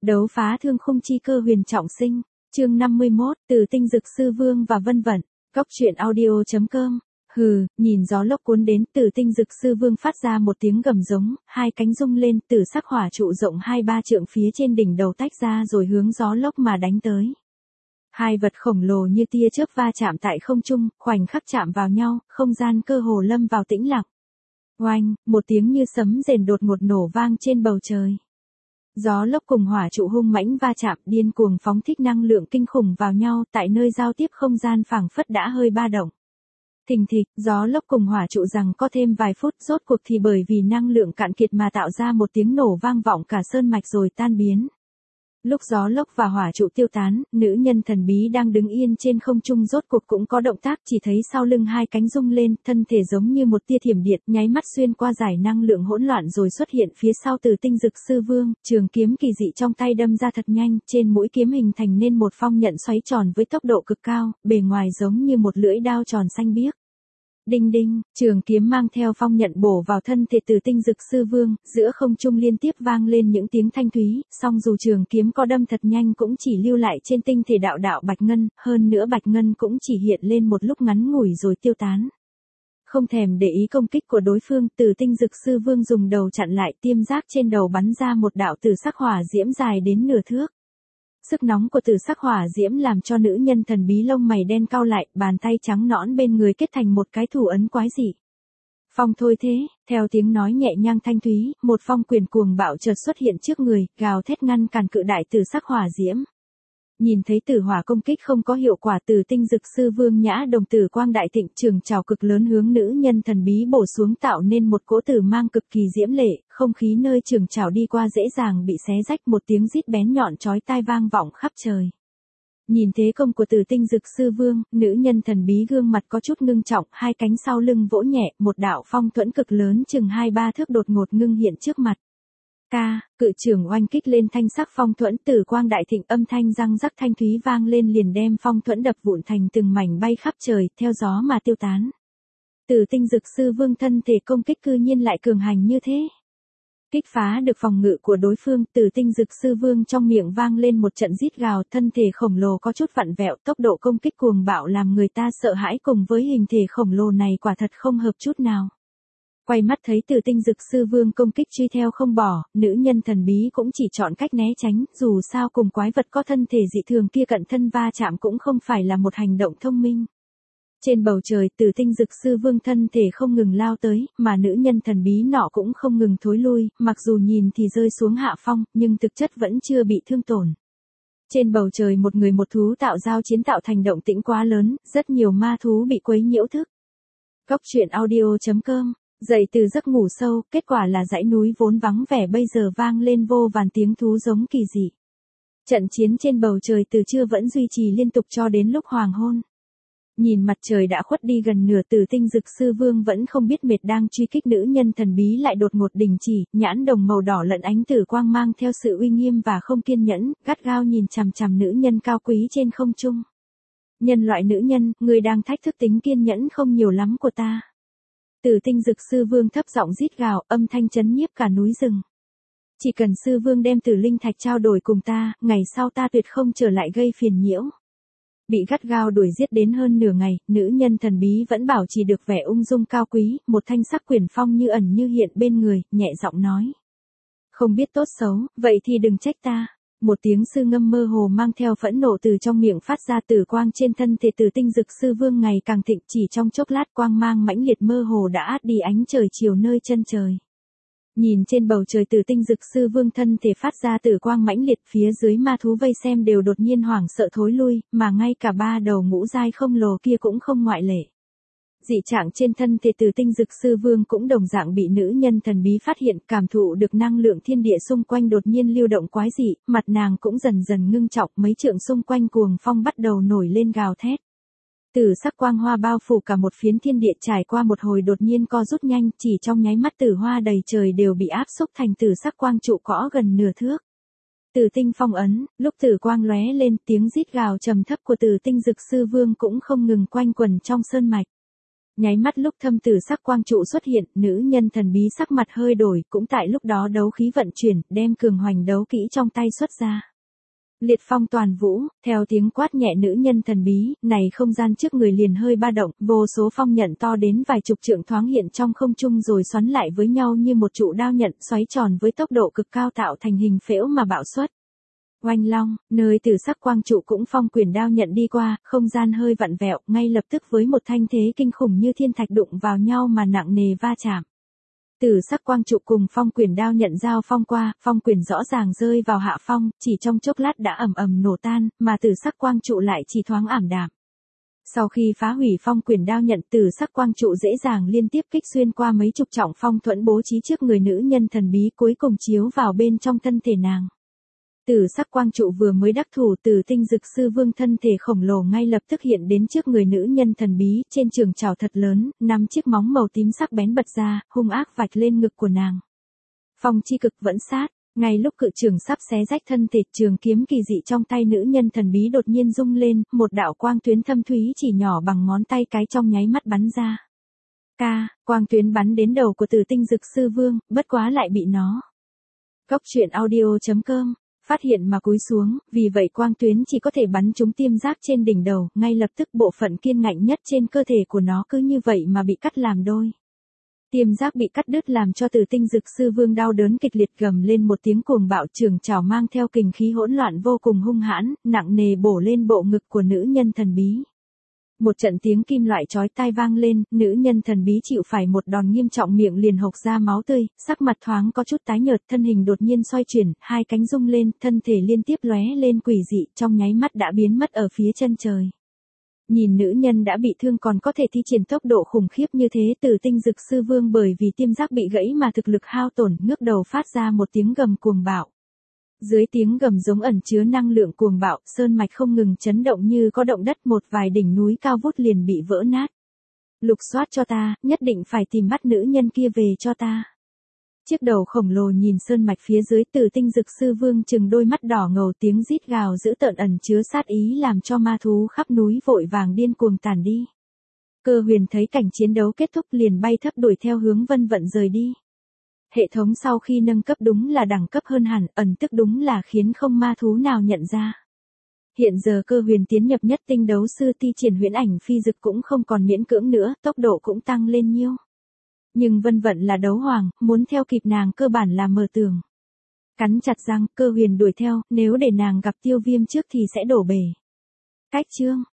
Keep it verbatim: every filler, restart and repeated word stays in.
Đấu phá thương khung chi cơ huyền trọng sinh, chương năm mươi mốt, Tử Tinh Dực Sư Vương và vân vân. Góc truyện audio chấm com. Hừ, nhìn gió lốc cuốn đến, Tử Tinh Dực Sư Vương phát ra một tiếng gầm giống, hai cánh rung lên, tử sắc hỏa trụ rộng hai ba trượng phía trên đỉnh đầu tách ra rồi hướng gió lốc mà đánh tới. Hai vật khổng lồ như tia chớp va chạm tại không trung, khoảnh khắc chạm vào nhau, không gian cơ hồ lâm vào tĩnh lặng. Oanh, một tiếng như sấm rền đột ngột nổ vang trên bầu trời. Gió lốc cùng hỏa trụ hung mãnh va chạm, điên cuồng phóng thích năng lượng kinh khủng vào nhau, tại nơi giao tiếp không gian phảng phất đã hơi ba động. Thình thịch, gió lốc cùng hỏa trụ rằng có thêm vài phút, rốt cuộc thì bởi vì năng lượng cạn kiệt mà tạo ra một tiếng nổ vang vọng cả sơn mạch rồi tan biến. Lúc gió lốc và hỏa trụ tiêu tán, nữ nhân thần bí đang đứng yên trên không trung rốt cuộc cũng có động tác, chỉ thấy sau lưng hai cánh rung lên, thân thể giống như một tia thiểm điện, nháy mắt xuyên qua dải năng lượng hỗn loạn rồi xuất hiện phía sau Tử Tinh Dực Sư Vương, trường kiếm kỳ dị trong tay đâm ra thật nhanh, trên mũi kiếm hình thành nên một phong nhận xoáy tròn với tốc độ cực cao, bề ngoài giống như một lưỡi đao tròn xanh biếc. Đinh đinh, trường kiếm mang theo phong nhận bổ vào thân thể Tử Tinh Dực Sư Vương, giữa không trung liên tiếp vang lên những tiếng thanh thúy, song dù trường kiếm có đâm thật nhanh cũng chỉ lưu lại trên tinh thể đạo đạo bạch ngân, hơn nữa bạch ngân cũng chỉ hiện lên một lúc ngắn ngủi rồi tiêu tán. Không thèm để ý công kích của đối phương, Tử Tinh Dực Sư Vương dùng đầu chặn lại, tiêm giác trên đầu bắn ra một đạo tử sắc hỏa diễm dài đến nửa thước. Sức nóng của tử sắc hỏa diễm làm cho nữ nhân thần bí lông mày đen cau lại, bàn tay trắng nõn bên người kết thành một cái thủ ấn quái dị. Phong thôi thế, theo tiếng nói nhẹ nhàng thanh thúy, một phong quyền cuồng bạo chợt xuất hiện trước người, gào thét ngăn cản cự đại tử sắc hỏa diễm. Nhìn thấy tử hỏa công kích không có hiệu quả, Tử Tinh Dực Sư Vương nhã đồng tử quang đại thịnh, trường trảo cực lớn hướng nữ nhân thần bí bổ xuống, tạo nên một cỗ tử mang cực kỳ diễm lệ, không khí nơi trường trảo đi qua dễ dàng bị xé rách, một tiếng rít bén nhọn chói tai vang vọng khắp trời. Nhìn thế công của Tử Tinh Dực Sư Vương, nữ nhân thần bí gương mặt có chút ngưng trọng, hai cánh sau lưng vỗ nhẹ, một đạo phong thuẫn cực lớn chừng hai ba thước đột ngột ngưng hiện trước mặt. Ca, cự trưởng oanh kích lên thanh sắc phong thuẫn, tử quang đại thịnh, âm thanh răng rắc thanh thúy vang lên liền đem phong thuẫn đập vụn thành từng mảnh bay khắp trời, theo gió mà tiêu tán. Tử Tinh Dực Sư Vương thân thể công kích cư nhiên lại cường hành như thế. Kích phá được phòng ngự của đối phương, Tử Tinh Dực Sư Vương trong miệng vang lên một trận rít gào, thân thể khổng lồ có chút vặn vẹo, tốc độ công kích cuồng bạo làm người ta sợ hãi, cùng với hình thể khổng lồ này quả thật không hợp chút nào. Quay mắt thấy Tử Tinh Dực Sư Vương công kích truy theo không bỏ, nữ nhân thần bí cũng chỉ chọn cách né tránh, dù sao cùng quái vật có thân thể dị thường kia cận thân va chạm cũng không phải là một hành động thông minh. Trên bầu trời, Tử Tinh Dực Sư Vương thân thể không ngừng lao tới, mà nữ nhân thần bí nọ cũng không ngừng thối lui, mặc dù nhìn thì rơi xuống hạ phong, nhưng thực chất vẫn chưa bị thương tổn. Trên bầu trời một người một thú tạo giao chiến tạo thành động tĩnh quá lớn, rất nhiều ma thú bị quấy nhiễu thức. Góc truyện audio chấm com. Dậy từ giấc ngủ sâu, kết quả là dãy núi vốn vắng vẻ bây giờ vang lên vô vàn tiếng thú giống kỳ dị. Trận chiến trên bầu trời từ trưa vẫn duy trì liên tục cho đến lúc hoàng hôn. Nhìn mặt trời đã khuất đi gần nửa, Tử Tinh Dực Sư Vương vẫn không biết mệt đang truy kích nữ nhân thần bí lại đột ngột đình chỉ, nhãn đồng màu đỏ lẫn ánh tử quang mang theo sự uy nghiêm và không kiên nhẫn, gắt gao nhìn chằm chằm nữ nhân cao quý trên không trung. Nhân loại nữ nhân, người đang thách thức tính kiên nhẫn không nhiều lắm của ta. Tử Tinh Dực Sư Vương thấp giọng rít gào, âm thanh chấn nhiếp cả núi rừng. Chỉ cần Sư Vương đem Tử Linh Thạch trao đổi cùng ta, ngày sau ta tuyệt không trở lại gây phiền nhiễu. Bị gắt gao đuổi giết đến hơn nửa ngày, nữ nhân thần bí vẫn bảo trì được vẻ ung dung cao quý, một thanh sắc quyền phong như ẩn như hiện bên người, nhẹ giọng nói. Không biết tốt xấu, vậy thì đừng trách ta. Một tiếng sư ngâm mơ hồ mang theo phẫn nộ từ trong miệng phát ra, tử quang trên thân thể Tử Tinh Dực Sư Vương ngày càng thịnh, chỉ trong chốc lát quang mang mãnh liệt mơ hồ đã át đi ánh trời chiều nơi chân trời. Nhìn trên bầu trời, Tử Tinh Dực Sư Vương thân thể phát ra tử quang mãnh liệt, phía dưới ma thú vây xem đều đột nhiên hoảng sợ thối lui, mà ngay cả ba đầu ngũ giai không lồ kia cũng không ngoại lệ. Dị trạng trên thân thể Tử Tinh Dực Sư Vương cũng đồng dạng bị nữ nhân thần bí phát hiện, cảm thụ được năng lượng thiên địa xung quanh đột nhiên lưu động quái dị, mặt nàng cũng dần dần ngưng trọng, mấy trượng xung quanh cuồng phong bắt đầu nổi lên gào thét. Tử sắc quang hoa bao phủ cả một phiến thiên địa, trải qua một hồi đột nhiên co rút nhanh, chỉ trong nháy mắt tử hoa đầy trời đều bị áp xúc thành tử sắc quang trụ cõ gần nửa thước. Tử tinh phong ấn, lúc tử quang lóe lên, tiếng rít gào trầm thấp của Tử Tinh Dực Sư Vương cũng không ngừng quanh quẩn trong sơn mạch. Nháy mắt lúc thâm tử sắc quang trụ xuất hiện, nữ nhân thần bí sắc mặt hơi đổi, cũng tại lúc đó đấu khí vận chuyển, đem cường hoành đấu kỹ trong tay xuất ra. Liệt phong toàn vũ, theo tiếng quát nhẹ nữ nhân thần bí, này không gian trước người liền hơi ba động, vô số phong nhận to đến vài chục trượng thoáng hiện trong không trung rồi xoắn lại với nhau như một trụ đao nhận xoáy tròn với tốc độ cực cao tạo thành hình phễu mà bạo xuất. Oanh long, nơi tử sắc quang trụ cũng phong quyền đao nhận đi qua, không gian hơi vặn vẹo, ngay lập tức với một thanh thế kinh khủng như thiên thạch đụng vào nhau mà nặng nề va chạm. Tử sắc quang trụ cùng phong quyền đao nhận giao phong qua, phong quyền rõ ràng rơi vào hạ phong, chỉ trong chốc lát đã ầm ầm nổ tan, mà tử sắc quang trụ lại chỉ thoáng ảm đạm. Sau khi phá hủy phong quyền đao nhận, tử sắc quang trụ dễ dàng liên tiếp kích xuyên qua mấy chục trọng phong thuẫn bố trí trước người nữ nhân thần bí, cuối cùng chiếu vào bên trong thân thể nàng. Tử sắc quang trụ vừa mới đắc thủ, Tử Tinh Dực Sư Vương thân thể khổng lồ ngay lập tức hiện đến trước người nữ nhân thần bí, trên trường chảo thật lớn, năm chiếc móng màu tím sắc bén bật ra, hung ác vạch lên ngực của nàng. Phong chi cực vẫn sát, ngay lúc cự trường sắp xé rách thân thể, trường kiếm kỳ dị trong tay nữ nhân thần bí đột nhiên rung lên, một đạo quang tuyến thâm thúy chỉ nhỏ bằng ngón tay cái trong nháy mắt bắn ra. Ca, quang tuyến bắn đến đầu của Tử Tinh Dực Sư Vương, bất quá lại bị nó. Góc truyện audio chấm com phát hiện mà cúi xuống, vì vậy quang tuyến chỉ có thể bắn trúng tiêm giác trên đỉnh đầu, ngay lập tức bộ phận kiên ngạnh nhất trên cơ thể của nó cứ như vậy mà bị cắt làm đôi. Tiêm giác bị cắt đứt làm cho Tử Tinh Dực Sư Vương đau đớn kịch liệt gầm lên một tiếng cuồng bạo, trường chảo mang theo kình khí hỗn loạn vô cùng hung hãn, nặng nề bổ lên bộ ngực của nữ nhân thần bí. Một trận tiếng kim loại chói tai vang lên, nữ nhân thần bí chịu phải một đòn nghiêm trọng, miệng liền hộc ra máu tươi, sắc mặt thoáng có chút tái nhợt, thân hình đột nhiên xoay chuyển, hai cánh rung lên, thân thể liên tiếp lóe lên quỷ dị, trong nháy mắt đã biến mất ở phía chân trời. Nhìn nữ nhân đã bị thương còn có thể thi triển tốc độ khủng khiếp như thế, Tử Tinh Dực Sư Vương bởi vì tiêm giác bị gãy mà thực lực hao tổn, ngước đầu phát ra một tiếng gầm cuồng bạo. Dưới tiếng gầm giống ẩn chứa năng lượng cuồng bạo, sơn mạch không ngừng chấn động như có động đất, một vài đỉnh núi cao vút liền bị vỡ nát. Lục soát cho ta, nhất định phải tìm bắt nữ nhân kia về cho ta. Chiếc đầu khổng lồ nhìn sơn mạch phía dưới, Tử Tinh Dực Sư Vương chừng đôi mắt đỏ ngầu, tiếng rít gào dữ tợn ẩn chứa sát ý làm cho ma thú khắp núi vội vàng điên cuồng tản đi. Cơ Huyền thấy cảnh chiến đấu kết thúc liền bay thấp đuổi theo hướng Vân Vận rời đi. Hệ thống sau khi nâng cấp đúng là đẳng cấp hơn hẳn, ẩn tức đúng là khiến không ma thú nào nhận ra. Hiện giờ Cơ Huyền tiến nhập nhất tinh đấu sư, thi triển huyễn ảnh phi dực cũng không còn miễn cưỡng nữa, tốc độ cũng tăng lên nhiêu. Nhưng Vân Vận là đấu hoàng, muốn theo kịp nàng cơ bản là mơ tưởng. Cắn chặt răng, Cơ Huyền đuổi theo, nếu để nàng gặp Tiêu Viêm trước thì sẽ đổ bể. Cách chương